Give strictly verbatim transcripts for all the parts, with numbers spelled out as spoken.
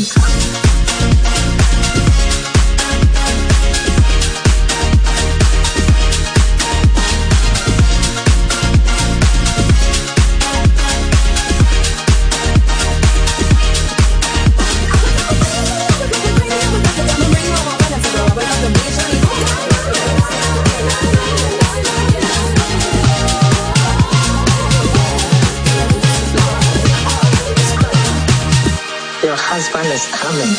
husband is coming.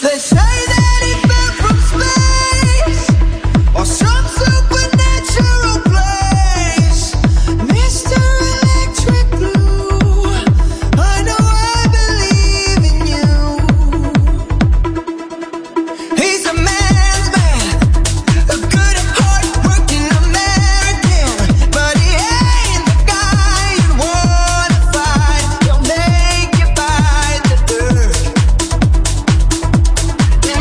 Yeah.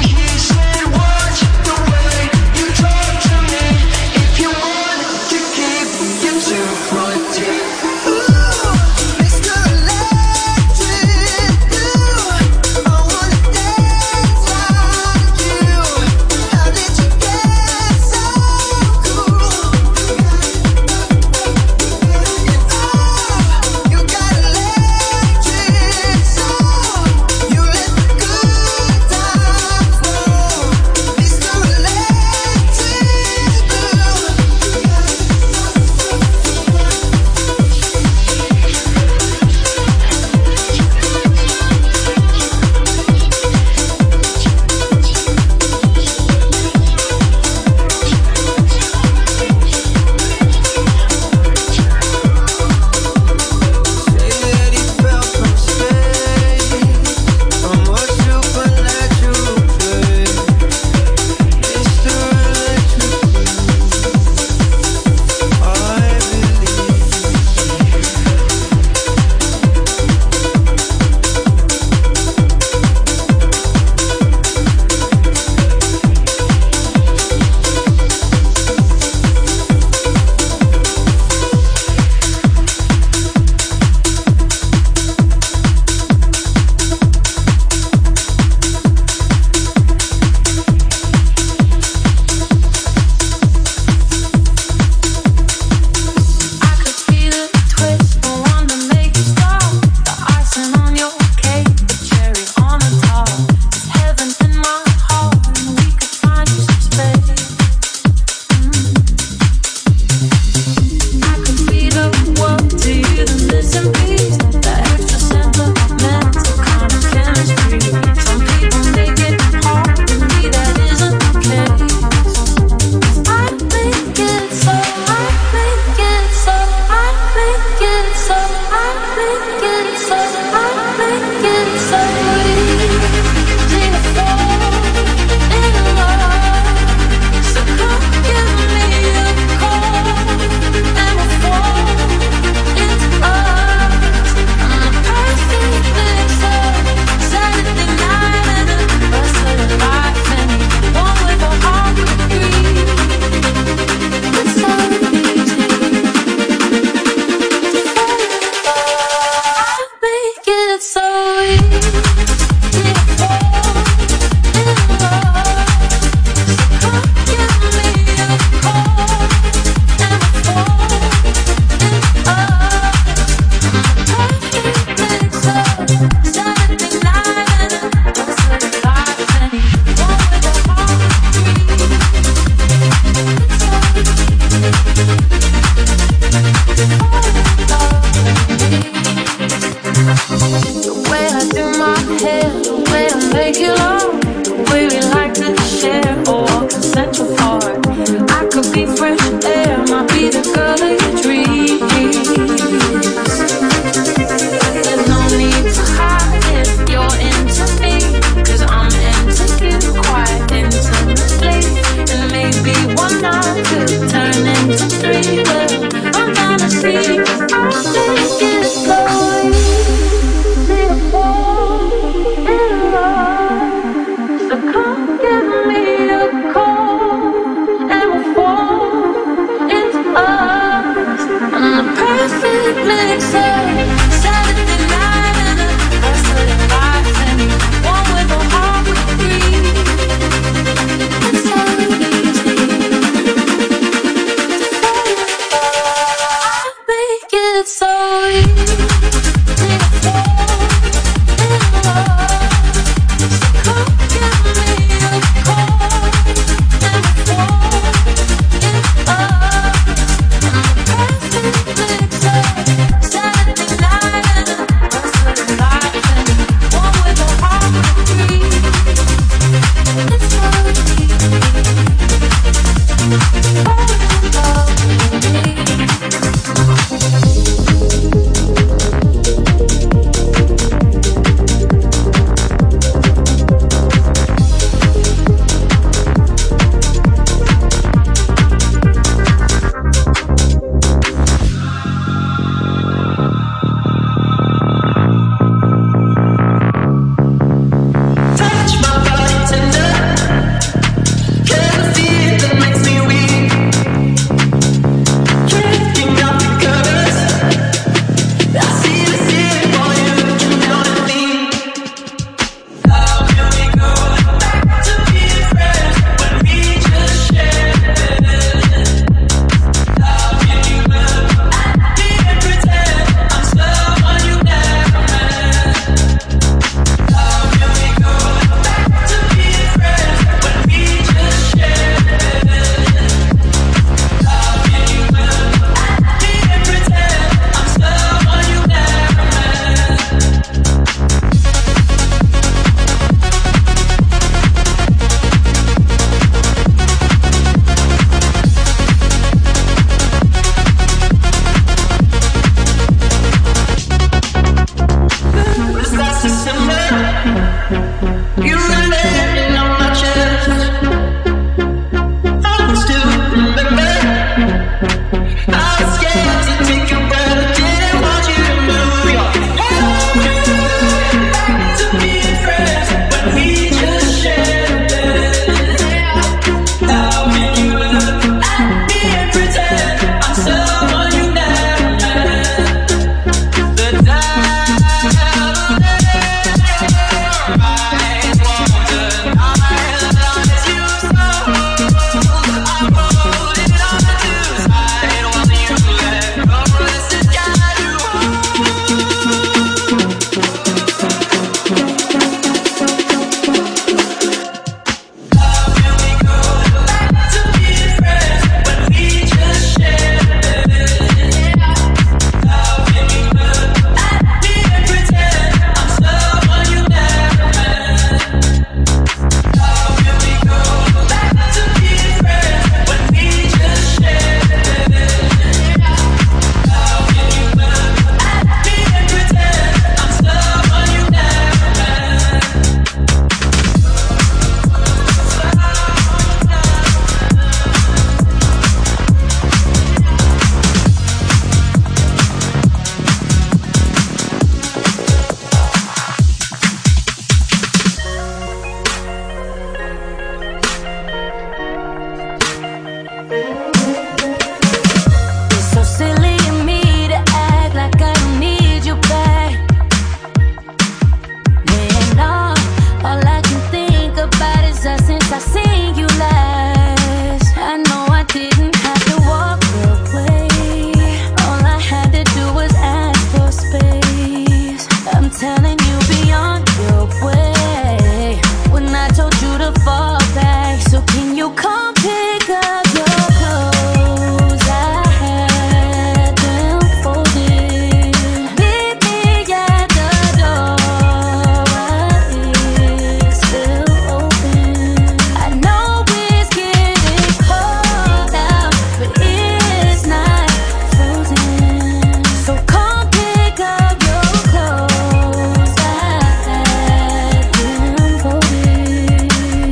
Can you come pick up your clothes? I had them folded. Meet me at the door. It's still open. I know it's getting cold out, but it's not frozen. So come pick up your clothes. I had them folded.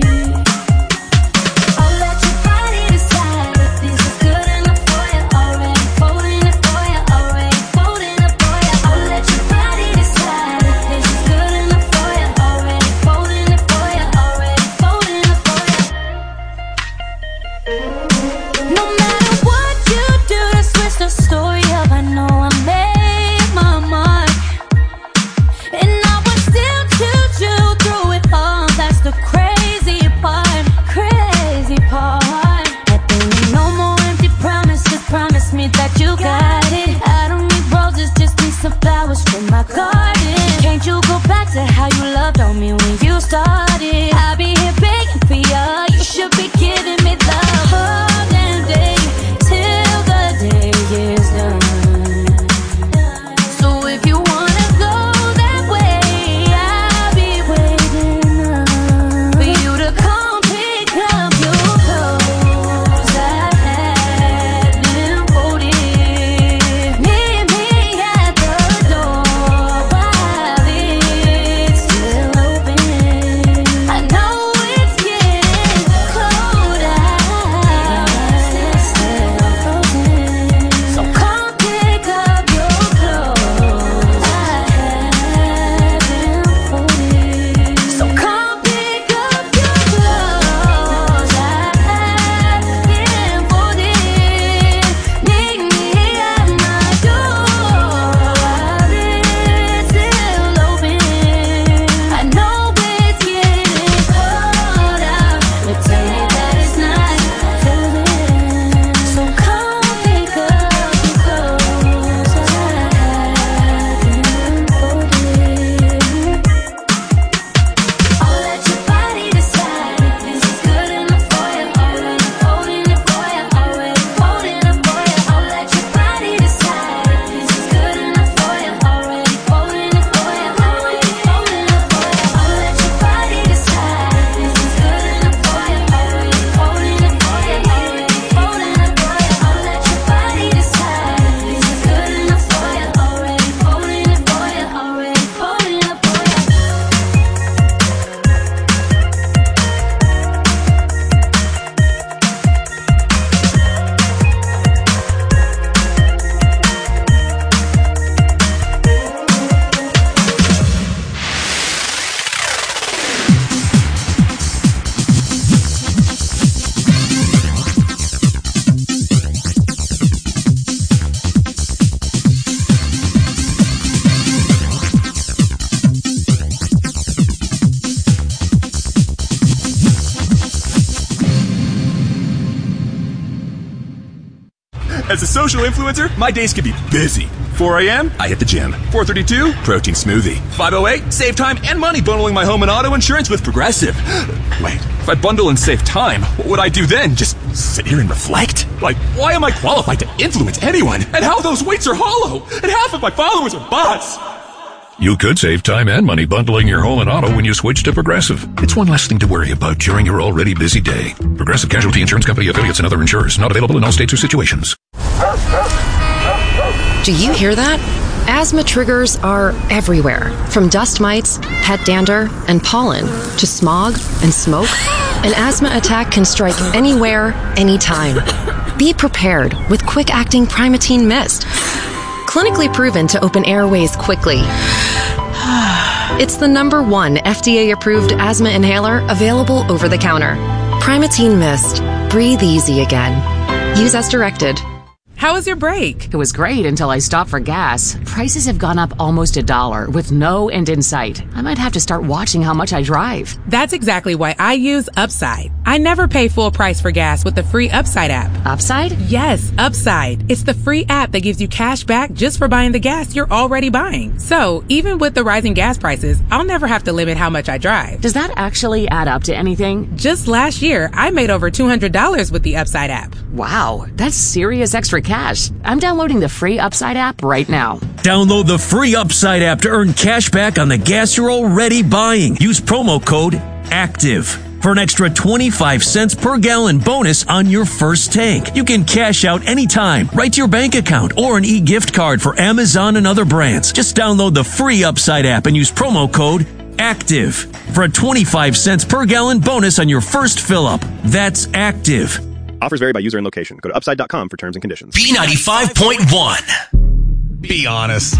I'll let your body decide if this is good enough for you. Already folding it for you. Already folding it for you. I'll let your body decide if this is good enough for you. Already folding it for you. Already folding it for you. No matter what you do to switch the story up, I know I made my mark, and I would still choose you through it all. That's the crazy part, crazy part. That there ain't no more empty promises. Promise me that you got it. I don't need roses, just need some flowers from my garden. Can't you go back to how you loved on me when you started? I'll be here begging for you. You should be giving me love all damn day till the day is done. So if you wanna go that way, I'll be waiting up for you to come pick up your clothes. I had them folded. Meet me at the door while it's still open. I know it's getting cold out, it's still frozen. So come pick up your clothes. I had them folded. So come pick up your clothes. I had them folded. Meet me at my door while it's still open. I know it's getting cold out, but tell me that it's not frozen. So come pick up your clothes. I had them folded. I'll let your body decide if this is good enough for you. Already folding it for you. Already folding it for you. I'll let your body decide if this is good enough for you. Already folding it for you. Already folding it for you. I'll let your body decide if this is good enough for you. Already folding it for you. Already folding it for you. I'll let your body decide if this is good enough for you. Already folding it for you. Already folding it for you. As a social influencer, my days can be busy. four a.m., I hit the gym. four thirty-two, protein smoothie. five oh eight, save time and money bundling my home and auto insurance with Progressive. Wait, if I bundle and save time, what would I do then? Just sit here and reflect? Like, why am I qualified to influence anyone? And how those weights are hollow? And half of my followers are bots? You could save time and money bundling your home and auto when you switch to Progressive. It's one less thing to worry about during your already busy day. Progressive Casualty Insurance Company affiliates and other insurers. Not available in all states or situations. Do you hear that? Asthma triggers are everywhere, from dust mites, pet dander, and pollen, to smog and smoke. An asthma attack can strike anywhere, anytime. Be prepared with quick-acting Primatene Mist. Clinically proven to open airways quickly. It's the number one F D A-approved asthma inhaler available over the counter. Primatene Mist. Breathe easy again. Use as directed. How was your break? It was great until I stopped for gas. Prices have gone up almost a dollar with no end in sight. I might have to start watching how much I drive. That's exactly why I use Upside. I never pay full price for gas with the free Upside app. Upside? Yes, Upside. It's the free app that gives you cash back just for buying the gas you're already buying. So even with the rising gas prices, I'll never have to limit how much I drive. Does that actually add up to anything? Just last year, I made over two hundred dollars with the Upside app. Wow, that's serious extra cash. I'm downloading the free Upside app right now. Download the free Upside app to earn cash back on the gas you're already buying. Use promo code ACTIVE for an extra twenty-five cents per gallon bonus on your first tank. You can cash out anytime, right to your bank account, or an e-gift card for Amazon and other brands. Just download the free Upside app and use promo code ACTIVE for a twenty-five cents per gallon bonus on your first fill-up. That's ACTIVE. Offers vary by user and location. Go to upside dot com for terms and conditions. B ninety-five point one. Be honest.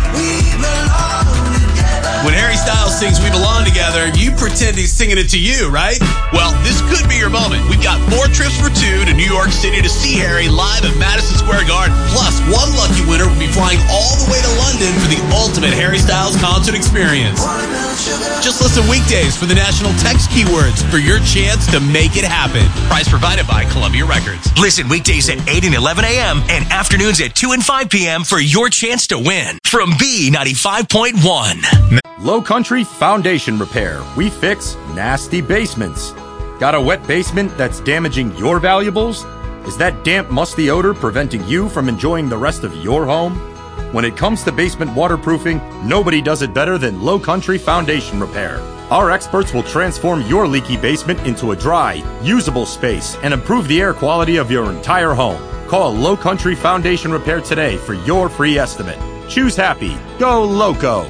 When Harry Styles sings We Belong Together, you pretend he's singing it to you, right? Well, this could be your moment. We've got four trips for two to New York City to see Harry live at Madison Square Garden. Plus, one lucky winner will be flying all the way to London for the ultimate Harry Styles concert experience. Just listen weekdays for the national text keywords for your chance to make it happen. Prize provided by Columbia Records. Listen weekdays at eight and eleven a.m. and afternoons at two and five p.m. for your chance to win from B ninety-five point one. Low Country Foundation Repair. We fix nasty basements. Got a wet basement that's damaging your valuables? Is that damp, musty odor preventing you from enjoying the rest of your home? When it comes to basement waterproofing, nobody does it better than Low Country Foundation Repair. Our experts will transform your leaky basement into a dry, usable space and improve the air quality of your entire home. Call Low Country Foundation Repair today for your free estimate. Choose happy. Go Loco.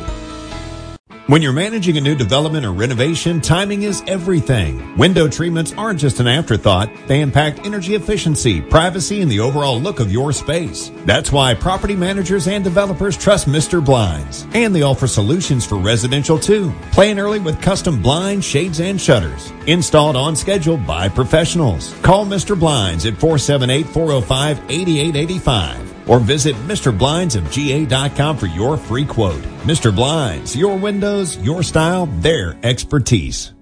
When you're managing a new development or renovation, timing is everything. Window treatments aren't just an afterthought. They impact energy efficiency, privacy, and the overall look of your space. That's why property managers and developers trust Mister Blinds. And they offer solutions for residential too. Plan early with custom blinds, shades, and shutters. Installed on schedule by professionals. Call Mister Blinds at four seven eight, four oh five, eight eight eight five. Or visit Mister Blinds of G A dot com for your free quote. Mister Blinds, your windows, your style, their expertise.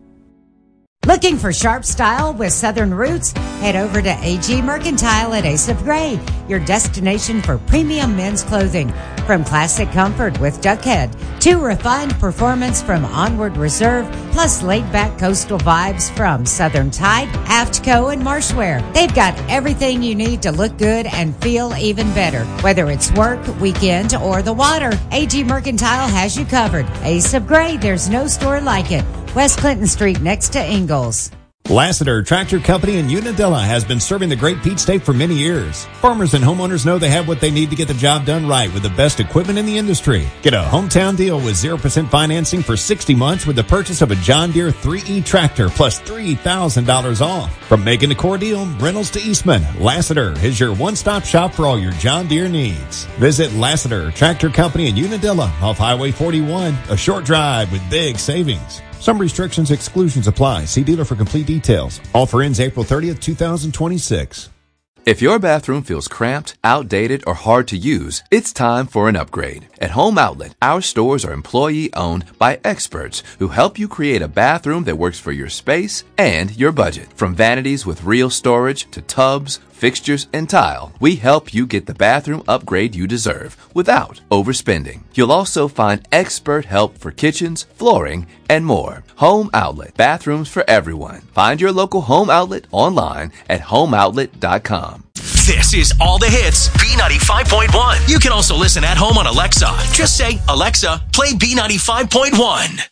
Looking for sharp style with Southern roots? Head over to A G Mercantile at Ace of Grey, your destination for premium men's clothing. From classic comfort with Duckhead to refined performance from Onward Reserve, plus laid-back coastal vibes from Southern Tide, Aftco, and Marshwear. They've got everything you need to look good and feel even better. Whether it's work, weekend, or the water, A G Mercantile has you covered. Ace of Grey, there's no store like it. West Clinton Street next to Ingalls. Lassiter Tractor Company in Unadilla has been serving the Great Peach State for many years. Farmers and homeowners know they have what they need to get the job done right with the best equipment in the industry. Get a hometown deal with zero percent financing for sixty months with the purchase of a John Deere three E tractor plus three thousand dollars off. From Macon to Cordele, Reynolds to Eastman, Lassiter is your one-stop shop for all your John Deere needs. Visit Lassiter Tractor Company in Unadilla off Highway forty-one, a short drive with big savings. Some restrictions, exclusions apply. See dealer for complete details. Offer ends April thirtieth, twenty twenty-six. If your bathroom feels cramped, outdated, or hard to use, it's time for an upgrade. At Home Outlet, our stores are employee-owned by experts who help you create a bathroom that works for your space and your budget. From vanities with real storage to tubs, fixtures, and tile, we help you get the bathroom upgrade you deserve without overspending. You'll also find expert help for kitchens, flooring, and more. Home Outlet, bathrooms for everyone. Find your local Home Outlet online at home outlet dot com. This is All the Hits, B ninety-five point one. You can also listen at home on Alexa. Just say, Alexa, play B ninety-five point one.